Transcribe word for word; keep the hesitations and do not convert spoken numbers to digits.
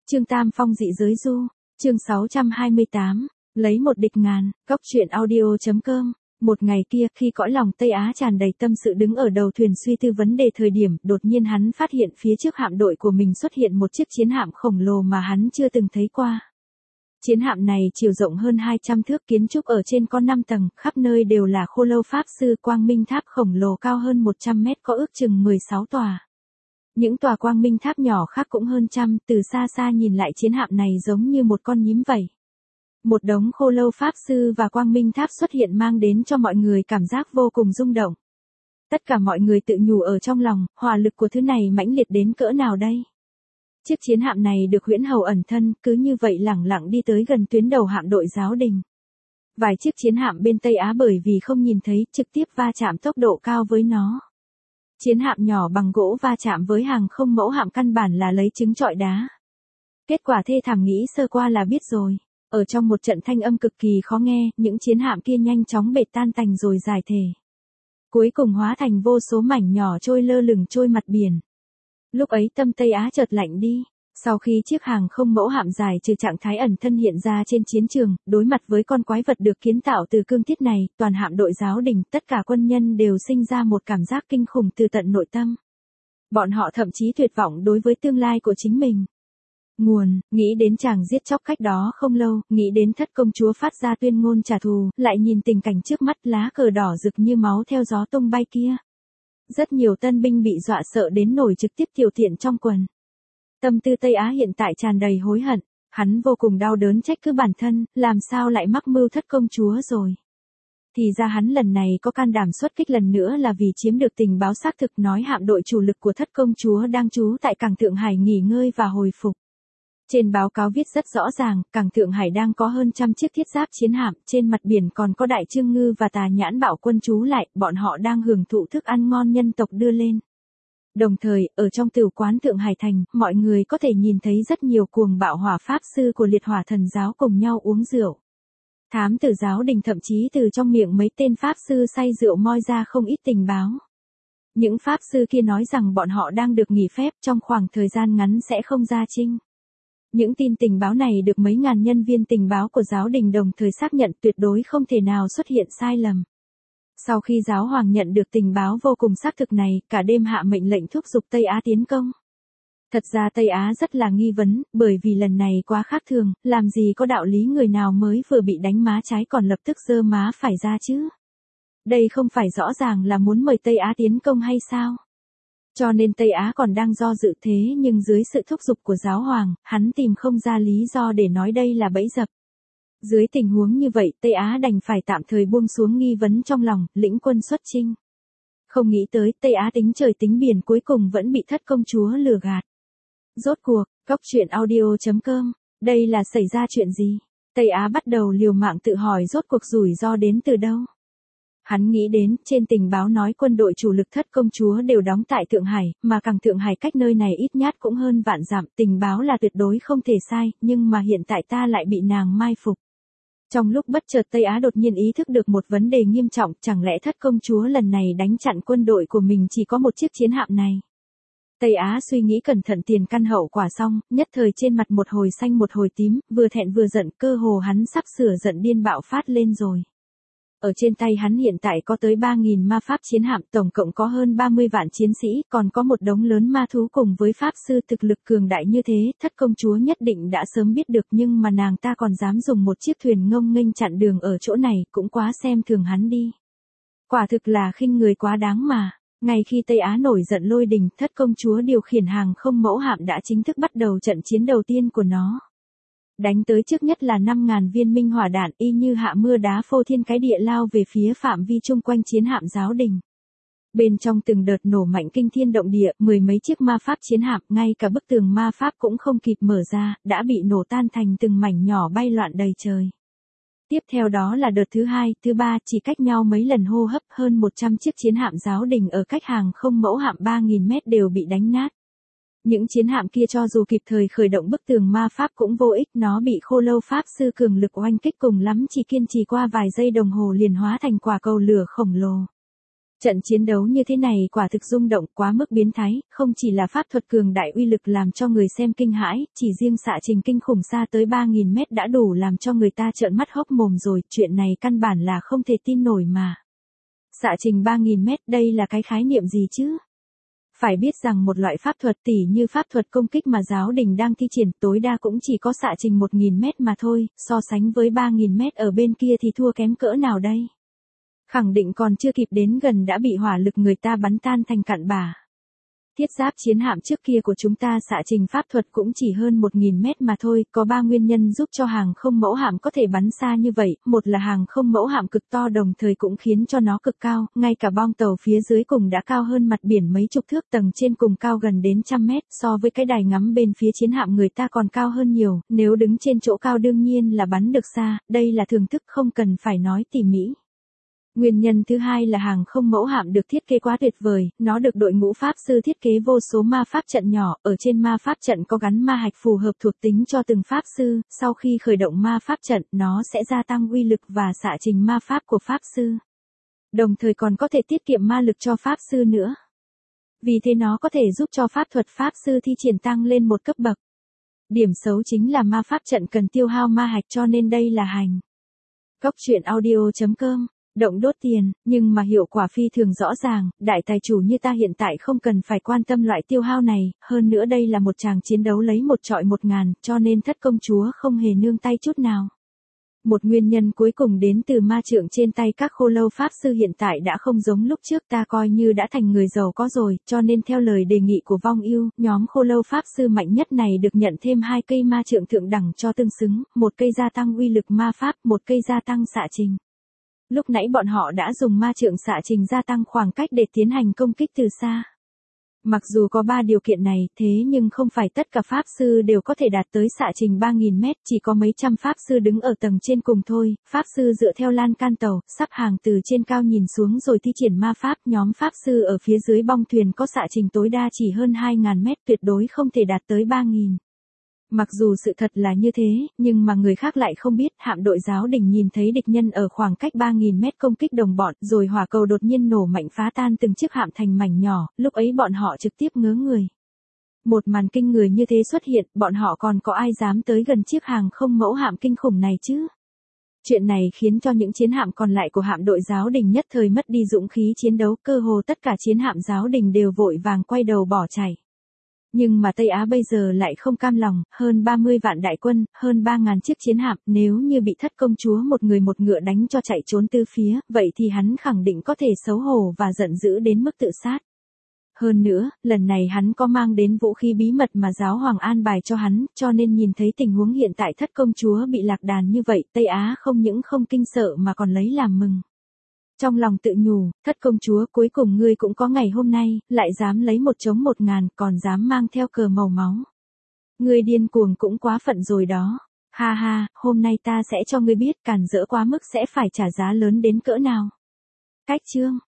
Trương Tam Phong dị giới du, chương sáu trăm hai mươi tám, lấy một địch ngàn, góc truyện audio.com. Một ngày kia, khi cõi lòng Tây Á tràn đầy tâm sự đứng ở đầu thuyền suy tư vấn đề thời điểm, đột nhiên hắn phát hiện phía trước hạm đội của mình xuất hiện một chiếc chiến hạm khổng lồ mà hắn chưa từng thấy qua. Chiến hạm này chiều rộng hơn hai trăm thước, kiến trúc ở trên có năm tầng, khắp nơi đều là khô lâu pháp sư, quang minh tháp khổng lồ cao hơn một trăm mét có ước chừng mười sáu tòa. Những tòa quang minh tháp nhỏ khác cũng hơn trăm, từ xa xa nhìn lại chiến hạm này giống như một con nhím vậy. Một đống khô lâu pháp sư và quang minh tháp xuất hiện mang đến cho mọi người cảm giác vô cùng rung động. Tất cả mọi người tự nhủ ở trong lòng, hỏa lực của thứ này mãnh liệt đến cỡ nào đây? Chiếc chiến hạm này được huyễn hầu ẩn thân, cứ như vậy lẳng lặng đi tới gần tuyến đầu hạm đội giáo đình. Vài chiếc chiến hạm bên Tây Á bởi vì không nhìn thấy, trực tiếp va chạm tốc độ cao với nó. Chiến hạm nhỏ bằng gỗ va chạm với hàng không mẫu hạm căn bản là lấy trứng trọi đá. Kết quả thê thảm nghĩ sơ qua là biết rồi. Ở trong một trận thanh âm cực kỳ khó nghe, những chiến hạm kia nhanh chóng bệt tan tành rồi giải thể. Cuối cùng hóa thành vô số mảnh nhỏ trôi lơ lửng trôi mặt biển. Lúc ấy tâm Tây Á chợt lạnh đi. Sau khi chiếc hàng không mẫu hạm dài trừ trạng thái ẩn thân hiện ra trên chiến trường, đối mặt với con quái vật được kiến tạo từ cương thiết này, toàn hạm đội giáo đình, tất cả quân nhân đều sinh ra một cảm giác kinh khủng từ tận nội tâm. Bọn họ thậm chí tuyệt vọng đối với tương lai của chính mình. Nguồn, nghĩ đến chàng giết chóc cách đó không lâu, nghĩ đến thất công chúa phát ra tuyên ngôn trả thù, lại nhìn tình cảnh trước mắt lá cờ đỏ rực như máu theo gió tung bay kia. Rất nhiều tân binh bị dọa sợ đến nổi trực tiếp tiểu tiện trong quần. Tâm tư Tây Á hiện tại tràn đầy hối hận, hắn vô cùng đau đớn trách cứ bản thân, làm sao lại mắc mưu thất công chúa rồi. Thì ra hắn lần này có can đảm xuất kích lần nữa là vì chiếm được tình báo xác thực nói hạm đội chủ lực của thất công chúa đang trú tại cảng Thượng Hải nghỉ ngơi và hồi phục. Trên báo cáo viết rất rõ ràng, cảng Thượng Hải đang có hơn trăm chiếc thiết giáp chiến hạm, trên mặt biển còn có đại trương ngư và tà nhãn bạo quân trú lại, bọn họ đang hưởng thụ thức ăn ngon nhân tộc đưa lên. Đồng thời, ở trong tiểu quán Thượng Hải Thành, mọi người có thể nhìn thấy rất nhiều cuồng bạo hỏa pháp sư của liệt hỏa thần giáo cùng nhau uống rượu. Thám tử giáo đình thậm chí từ trong miệng mấy tên pháp sư say rượu moi ra không ít tình báo. Những pháp sư kia nói rằng bọn họ đang được nghỉ phép trong khoảng thời gian ngắn sẽ không ra chinh. Những tin tình báo này được mấy ngàn nhân viên tình báo của giáo đình đồng thời xác nhận tuyệt đối không thể nào xuất hiện sai lầm. Sau khi giáo hoàng nhận được tình báo vô cùng xác thực này, cả đêm hạ mệnh lệnh thúc giục Tây Á tiến công. Thật ra Tây Á rất là nghi vấn, bởi vì lần này quá khác thường, làm gì có đạo lý người nào mới vừa bị đánh má trái còn lập tức giơ má phải ra chứ. Đây không phải rõ ràng là muốn mời Tây Á tiến công hay sao? Cho nên Tây Á còn đang do dự thế nhưng dưới sự thúc giục của giáo hoàng, hắn tìm không ra lý do để nói đây là bẫy dập. Dưới tình huống như vậy, Tây Á đành phải tạm thời buông xuống nghi vấn trong lòng, lĩnh quân xuất chinh. Không nghĩ tới, Tây Á tính trời tính biển cuối cùng vẫn bị thất công chúa lừa gạt. Rốt cuộc, góc truyện audio.com, đây là xảy ra chuyện gì? Tây Á bắt đầu liều mạng tự hỏi rốt cuộc rủi ro đến từ đâu? Hắn nghĩ đến, trên tình báo nói quân đội chủ lực thất công chúa đều đóng tại Thượng Hải, mà cảng Thượng Hải cách nơi này ít nhất cũng hơn vạn dặm, tình báo là tuyệt đối không thể sai, nhưng mà hiện tại ta lại bị nàng mai phục. Trong lúc bất chợt Tây Á đột nhiên ý thức được một vấn đề nghiêm trọng, chẳng lẽ thất công chúa lần này đánh chặn quân đội của mình chỉ có một chiếc chiến hạm này. Tây Á suy nghĩ cẩn thận tiền căn hậu quả xong, nhất thời trên mặt một hồi xanh một hồi tím, vừa thẹn vừa giận, cơ hồ hắn sắp sửa giận điên bạo phát lên rồi. Ở trên tay hắn hiện tại có tới ba nghìn ma pháp chiến hạm, tổng cộng có hơn ba mươi vạn chiến sĩ, còn có một đống lớn ma thú cùng với pháp sư thực lực cường đại như thế, thất công chúa nhất định đã sớm biết được nhưng mà nàng ta còn dám dùng một chiếc thuyền ngông nghênh chặn đường ở chỗ này, cũng quá xem thường hắn đi. Quả thực là khinh người quá đáng mà. Ngay khi Tây Á nổi giận lôi đình, thất công chúa điều khiển hàng không mẫu hạm đã chính thức bắt đầu trận chiến đầu tiên của nó. Đánh tới trước nhất là năm ngàn viên minh hỏa đạn y như hạ mưa đá phô thiên cái địa lao về phía phạm vi chung quanh chiến hạm giáo đình. Bên trong từng đợt nổ mạnh kinh thiên động địa, mười mấy chiếc ma pháp chiến hạm, ngay cả bức tường ma pháp cũng không kịp mở ra, đã bị nổ tan thành từng mảnh nhỏ bay loạn đầy trời. Tiếp theo đó là đợt thứ hai, thứ ba, chỉ cách nhau mấy lần hô hấp, hơn một trăm chiếc chiến hạm giáo đình ở cách hàng không mẫu hạm ba nghìn mét đều bị đánh nát. Những chiến hạm kia cho dù kịp thời khởi động bức tường ma pháp cũng vô ích, nó bị khô lâu pháp sư cường lực oanh kích cùng lắm chỉ kiên trì qua vài giây đồng hồ liền hóa thành quả cầu lửa khổng lồ. Trận chiến đấu như thế này quả thực rung động quá mức biến thái, không chỉ là pháp thuật cường đại uy lực làm cho người xem kinh hãi, chỉ riêng xạ trình kinh khủng xa tới ba nghìn mét đã đủ làm cho người ta trợn mắt hốc mồm rồi, chuyện này căn bản là không thể tin nổi mà. Xạ trình ba nghìn mét đây là cái khái niệm gì chứ? Phải biết rằng một loại pháp thuật tỉ như pháp thuật công kích mà giáo đình đang thi triển tối đa cũng chỉ có xạ trình một nghìn mét mà thôi, so sánh với ba nghìn mét ở bên kia thì thua kém cỡ nào đây? Khẳng định còn chưa kịp đến gần đã bị hỏa lực người ta bắn tan thành cặn bã. Thiết giáp chiến hạm trước kia của chúng ta xạ trình pháp thuật cũng chỉ hơn một nghìn mét mà thôi, có ba nguyên nhân giúp cho hàng không mẫu hạm có thể bắn xa như vậy, một là hàng không mẫu hạm cực to đồng thời cũng khiến cho nó cực cao, ngay cả bong tàu phía dưới cùng đã cao hơn mặt biển mấy chục thước, tầng trên cùng cao gần đến trăm mét, so với cái đài ngắm bên phía chiến hạm người ta còn cao hơn nhiều, nếu đứng trên chỗ cao đương nhiên là bắn được xa, đây là thưởng thức không cần phải nói tỉ mỉ. Nguyên nhân thứ hai là hàng không mẫu hạm được thiết kế quá tuyệt vời, nó được đội ngũ pháp sư thiết kế vô số ma pháp trận nhỏ, ở trên ma pháp trận có gắn ma hạch phù hợp thuộc tính cho từng pháp sư, sau khi khởi động ma pháp trận, nó sẽ gia tăng uy lực và xạ trình ma pháp của pháp sư. Đồng thời còn có thể tiết kiệm ma lực cho pháp sư nữa. Vì thế nó có thể giúp cho pháp thuật pháp sư thi triển tăng lên một cấp bậc. Điểm xấu chính là ma pháp trận cần tiêu hao ma hạch cho nên đây là hành. Góc truyện audio chấm com Động đốt tiền, nhưng mà hiệu quả phi thường rõ ràng, đại tài chủ như ta hiện tại không cần phải quan tâm loại tiêu hao này, hơn nữa đây là một tràng chiến đấu lấy một trọi một ngàn, cho nên thất công chúa không hề nương tay chút nào. Một nguyên nhân cuối cùng đến từ ma trượng trên tay các khô lâu pháp sư hiện tại đã không giống lúc trước, ta coi như đã thành người giàu có rồi, cho nên theo lời đề nghị của Vong Ưu, nhóm khô lâu pháp sư mạnh nhất này được nhận thêm hai cây ma trượng thượng đẳng cho tương xứng, một cây gia tăng uy lực ma pháp, một cây gia tăng xạ trình. Lúc nãy bọn họ đã dùng ma trượng xạ trình gia tăng khoảng cách để tiến hành công kích từ xa. Mặc dù có ba điều kiện này, thế nhưng không phải tất cả pháp sư đều có thể đạt tới xạ trình ba nghìn mét, chỉ có mấy trăm pháp sư đứng ở tầng trên cùng thôi. Pháp sư dựa theo lan can tàu, sắp hàng từ trên cao nhìn xuống rồi thi triển ma pháp, nhóm pháp sư ở phía dưới bong thuyền có xạ trình tối đa chỉ hơn hai nghìn mét, tuyệt đối không thể đạt tới ba nghìn. Mặc dù sự thật là như thế, nhưng mà người khác lại không biết, hạm đội giáo đình nhìn thấy địch nhân ở khoảng cách ba nghìn mét công kích đồng bọn, rồi hỏa cầu đột nhiên nổ mạnh phá tan từng chiếc hạm thành mảnh nhỏ, lúc ấy bọn họ trực tiếp ngớ người. Một màn kinh người như thế xuất hiện, bọn họ còn có ai dám tới gần chiếc hàng không mẫu hạm kinh khủng này chứ? Chuyện này khiến cho những chiến hạm còn lại của hạm đội giáo đình nhất thời mất đi dũng khí chiến đấu, cơ hồ tất cả chiến hạm giáo đình đều vội vàng quay đầu bỏ chạy. Nhưng mà Tây Á bây giờ lại không cam lòng, hơn ba mươi vạn đại quân, hơn ba nghìn chiếc chiến hạm, nếu như bị thất công chúa một người một ngựa đánh cho chạy trốn tứ phía, vậy thì hắn khẳng định có thể xấu hổ và giận dữ đến mức tự sát. Hơn nữa, lần này hắn có mang đến vũ khí bí mật mà giáo hoàng an bài cho hắn, cho nên nhìn thấy tình huống hiện tại thất công chúa bị lạc đàn như vậy, Tây Á không những không kinh sợ mà còn lấy làm mừng. Trong lòng tự nhủ, thất công chúa cuối cùng ngươi cũng có ngày hôm nay, lại dám lấy một chống một ngàn, còn dám mang theo cờ màu máu. Ngươi điên cuồng cũng quá phận rồi đó. Ha ha, hôm nay ta sẽ cho ngươi biết càn rỡ quá mức sẽ phải trả giá lớn đến cỡ nào. Cách chương